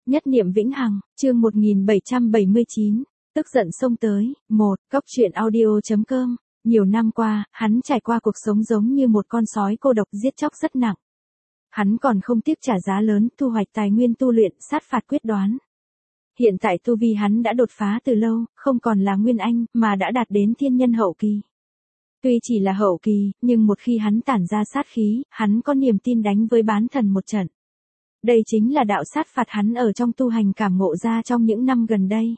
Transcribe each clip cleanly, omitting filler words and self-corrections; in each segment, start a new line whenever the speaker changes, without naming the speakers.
Nhất niệm vĩnh hằng, chương 1779, tức giận xông tới, 1, Cóc truyện audio.com. Nhiều năm qua, hắn trải qua cuộc sống giống như một con sói cô độc giết chóc rất nặng. Hắn còn không tiếc trả giá lớn, thu hoạch tài nguyên tu luyện, sát phạt quyết đoán. Hiện tại tu vi hắn đã đột phá từ lâu, không còn là nguyên anh, mà đã đạt đến thiên nhân hậu kỳ. Tuy chỉ là hậu kỳ, nhưng một khi hắn tản ra sát khí, hắn có niềm tin đánh với bán thần một trận. Đây chính là đạo sát phạt hắn ở trong tu hành cảm ngộ ra trong những năm gần đây.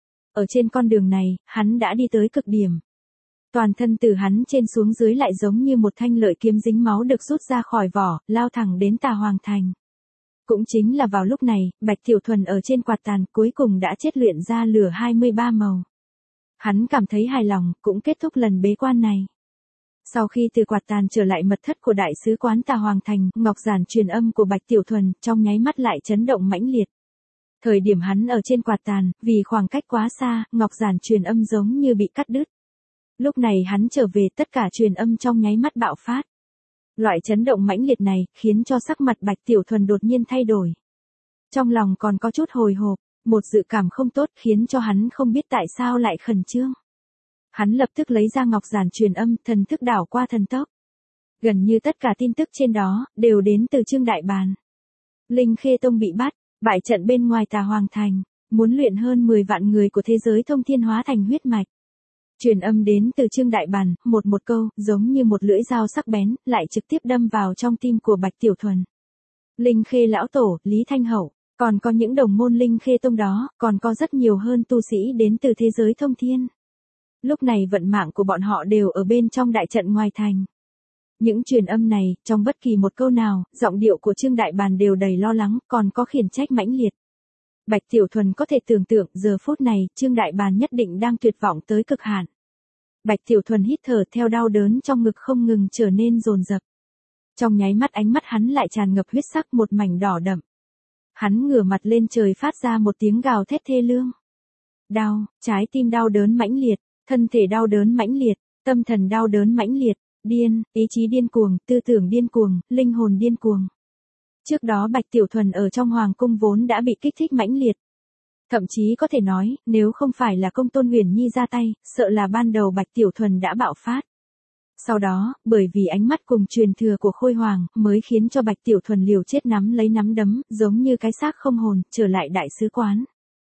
Ở trên con đường này, hắn đã đi tới cực điểm. Toàn thân từ hắn trên xuống dưới lại giống như một thanh lợi kiếm dính máu được rút ra khỏi vỏ, lao thẳng đến Tà Hoàng Thành. Cũng chính là vào lúc này, Bạch Tiểu Thuần ở trên quạt tàn cuối cùng đã chết luyện ra lửa 23 màu. Hắn cảm thấy hài lòng, cũng kết thúc lần bế quan này. Sau khi từ quạt tàn trở lại mật thất của đại sứ quán Tà Hoàng Thành, ngọc giản truyền âm của Bạch Tiểu Thuần trong nháy mắt lại chấn động mãnh liệt. Thời điểm hắn ở trên quạt tàn, vì khoảng cách quá xa, ngọc giản truyền âm giống như bị cắt đứt. Lúc này hắn trở về, tất cả truyền âm trong nháy mắt bạo phát. Loại chấn động mãnh liệt này khiến cho sắc mặt Bạch Tiểu Thuần đột nhiên thay đổi. Trong lòng còn có chút hồi hộp, một dự cảm không tốt khiến cho hắn không biết tại sao lại khẩn trương. Hắn lập tức lấy ra ngọc giản truyền âm, thần thức đảo qua thần tốc. Gần như tất cả tin tức trên đó đều đến từ Trương Đại Bàn. Linh Khê Tông bị bắt, bại trận bên ngoài Tà Hoàng Thành, muốn luyện hơn 10 vạn người của thế giới thông thiên hóa thành huyết mạch. Truyền âm đến từ Trương Đại Bàn, một câu, giống như một lưỡi dao sắc bén, lại trực tiếp đâm vào trong tim của Bạch Tiểu Thuần. Linh Khê lão tổ, Lý Thanh Hậu, còn có những đồng môn Linh Khê Tông đó, còn có rất nhiều hơn tu sĩ đến từ thế giới thông thiên. Lúc này vận mạng của bọn họ đều ở bên trong đại trận ngoài thành. Những truyền âm này, trong bất kỳ một câu nào, giọng điệu của Trương Đại Bàn đều đầy lo lắng, còn có khiển trách mãnh liệt. Bạch Tiểu Thuần có thể tưởng tượng, giờ phút này, Trương Đại Bàn nhất định đang tuyệt vọng tới cực hạn. Bạch Tiểu Thuần hít thở theo đau đớn trong ngực không ngừng trở nên dồn dập. Trong nháy mắt ánh mắt hắn lại tràn ngập huyết sắc, một mảnh đỏ đậm. Hắn ngửa mặt lên trời phát ra một tiếng gào thét thê lương. Đau, trái tim đau đớn mãnh liệt, thân thể đau đớn mãnh liệt, tâm thần đau đớn mãnh liệt, điên, ý chí điên cuồng, tư tưởng điên cuồng, linh hồn điên cuồng. Trước đó Bạch Tiểu Thuần ở trong hoàng cung vốn đã bị kích thích mãnh liệt. Thậm chí có thể nói, nếu không phải là Công Tôn Huyền Nhi ra tay, sợ là ban đầu Bạch Tiểu Thuần đã bạo phát. Sau đó, bởi vì ánh mắt cùng truyền thừa của Khôi Hoàng, mới khiến cho Bạch Tiểu Thuần liều chết nắm lấy nắm đấm, giống như cái xác không hồn, trở lại đại sứ quán.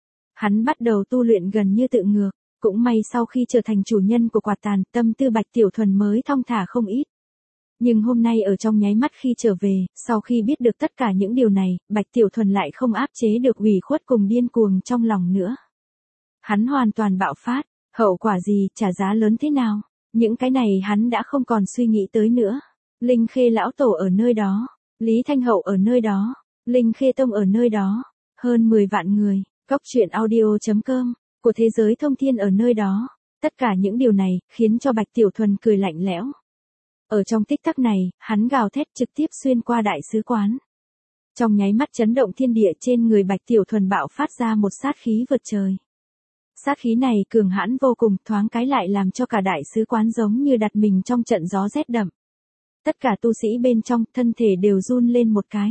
Hắn bắt đầu tu luyện gần như tự ngược, cũng may sau khi trở thành chủ nhân của quạt tàn, tâm tư Bạch Tiểu Thuần mới thong thả không ít. Nhưng hôm nay ở trong nháy mắt khi trở về, sau khi biết được tất cả những điều này, Bạch Tiểu Thuần lại không áp chế được ủy khuất cùng điên cuồng trong lòng nữa. Hắn hoàn toàn bạo phát, hậu quả gì, trả giá lớn thế nào, những cái này hắn đã không còn suy nghĩ tới nữa. Linh Khê lão tổ ở nơi đó, Lý Thanh Hậu ở nơi đó, Linh Khê Tông ở nơi đó, hơn 10 vạn người, Cóc truyện audio.com, của thế giới thông thiên ở nơi đó. Tất cả những điều này, khiến cho Bạch Tiểu Thuần cười lạnh lẽo. Ở trong tích tắc này, hắn gào thét trực tiếp xuyên qua đại sứ quán. Trong nháy mắt chấn động thiên địa, trên người Bạch Tiểu Thuần bạo phát ra một sát khí vượt trời. Sát khí này cường hãn vô cùng, thoáng cái lại làm cho cả đại sứ quán giống như đặt mình trong trận gió rét đậm. Tất cả tu sĩ bên trong, thân thể đều run lên một cái.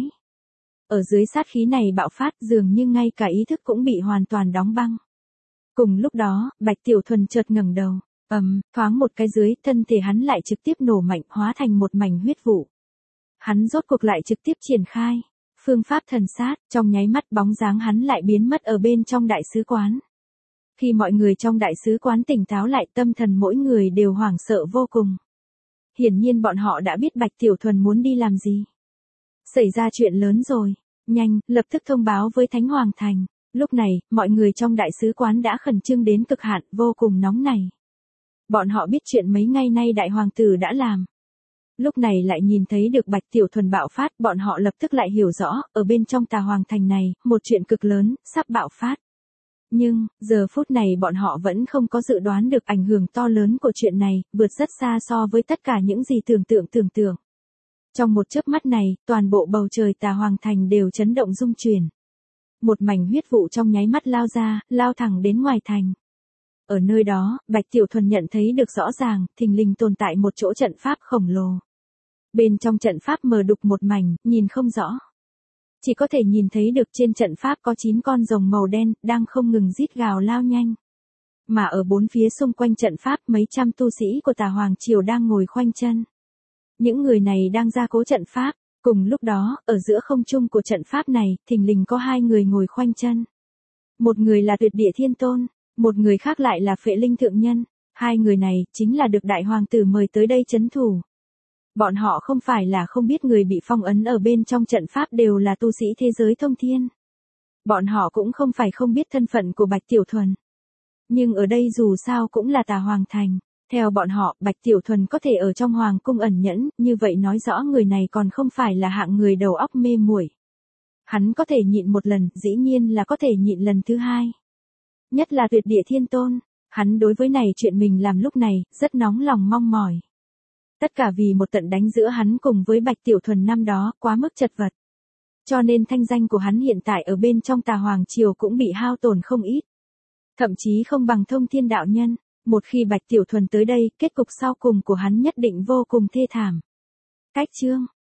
Ở dưới sát khí này bạo phát, dường như ngay cả ý thức cũng bị hoàn toàn đóng băng. Cùng lúc đó, Bạch Tiểu Thuần chợt ngẩng đầu. Thoáng một cái dưới, thân thể hắn lại trực tiếp nổ mạnh, hóa thành một mảnh huyết vụ. Hắn rốt cuộc lại trực tiếp triển khai phương pháp thần sát, trong nháy mắt bóng dáng hắn lại biến mất ở bên trong đại sứ quán. Khi mọi người trong đại sứ quán tỉnh táo lại, tâm thần mỗi người đều hoảng sợ vô cùng. Hiển nhiên bọn họ đã biết Bạch Tiểu Thuần muốn đi làm gì. Xảy ra chuyện lớn rồi, nhanh, lập tức thông báo với Thánh Hoàng Thành. Lúc này, mọi người trong đại sứ quán đã khẩn trương đến cực hạn, vô cùng nóng nảy. Bọn họ biết chuyện mấy ngày nay đại hoàng tử đã làm. Lúc này lại nhìn thấy được Bạch Tiểu Thuần bạo phát, bọn họ lập tức lại hiểu rõ, ở bên trong Tà Hoàng Thành này, một chuyện cực lớn, sắp bạo phát. Nhưng, giờ phút này bọn họ vẫn không có dự đoán được ảnh hưởng to lớn của chuyện này, vượt rất xa so với tất cả những gì tưởng tượng. Trong một chớp mắt này, toàn bộ bầu trời Tà Hoàng Thành đều chấn động rung chuyển. Một mảnh huyết vụ trong nháy mắt lao ra, lao thẳng đến ngoài thành. Ở nơi đó, Bạch Tiểu Thuần nhận thấy được rõ ràng, thình lình tồn tại một chỗ trận pháp khổng lồ. Bên trong trận pháp mờ đục một mảnh, nhìn không rõ. Chỉ có thể nhìn thấy được trên trận pháp có 9 con rồng màu đen, đang không ngừng rít gào lao nhanh. Mà ở bốn phía xung quanh trận pháp mấy trăm tu sĩ của Tà Hoàng Triều đang ngồi khoanh chân. Những người này đang gia cố trận pháp, cùng lúc đó, ở giữa không trung của trận pháp này, thình lình có 2 người ngồi khoanh chân. Một người là Tuyệt Địa Thiên Tôn, một người khác lại là Phệ Linh Thượng Nhân, 2 người này chính là được Đại Hoàng tử mời tới đây trấn thủ. Bọn họ không phải là không biết người bị phong ấn ở bên trong trận pháp đều là tu sĩ thế giới thông thiên. Bọn họ cũng không phải không biết thân phận của Bạch Tiểu Thuần. Nhưng ở đây dù sao cũng là Tà Hoàng Thành. Theo bọn họ, Bạch Tiểu Thuần có thể ở trong Hoàng cung ẩn nhẫn, như vậy nói rõ người này còn không phải là hạng người đầu óc mê muội. Hắn có thể nhịn một lần, dĩ nhiên là có thể nhịn lần thứ 2. Nhất là Tuyệt Địa Thiên Tôn, hắn đối với này chuyện mình làm lúc này, rất nóng lòng mong mỏi. Tất cả vì một trận đánh giữa hắn cùng với Bạch Tiểu Thuần năm đó, quá mức chật vật. Cho nên thanh danh của hắn hiện tại ở bên trong Tà Hoàng Triều cũng bị hao tổn không ít. Thậm chí không bằng Thông Thiên đạo nhân, một khi Bạch Tiểu Thuần tới đây, kết cục sau cùng của hắn nhất định vô cùng thê thảm. Cách chương